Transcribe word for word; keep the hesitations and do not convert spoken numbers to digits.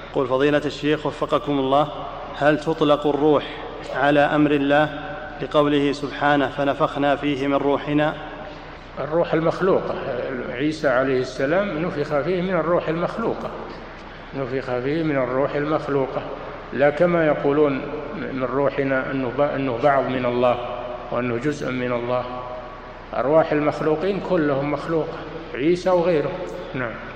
قل فضيلة الشيخ وفقكم الله، هل تطلق الروح على أمر الله لقوله سبحانه فنفخنا فيه من روحنا؟ الروح المخلوقة، عيسى عليه السلام نفخ فيه من الروح المخلوقة، نفخ فيه من الروح المخلوقة، لا كما يقولون من روحنا أنه بعض من الله وأنه جزء من الله. أرواح المخلوقين كلهم مخلوقة، عيسى وغيره. نعم.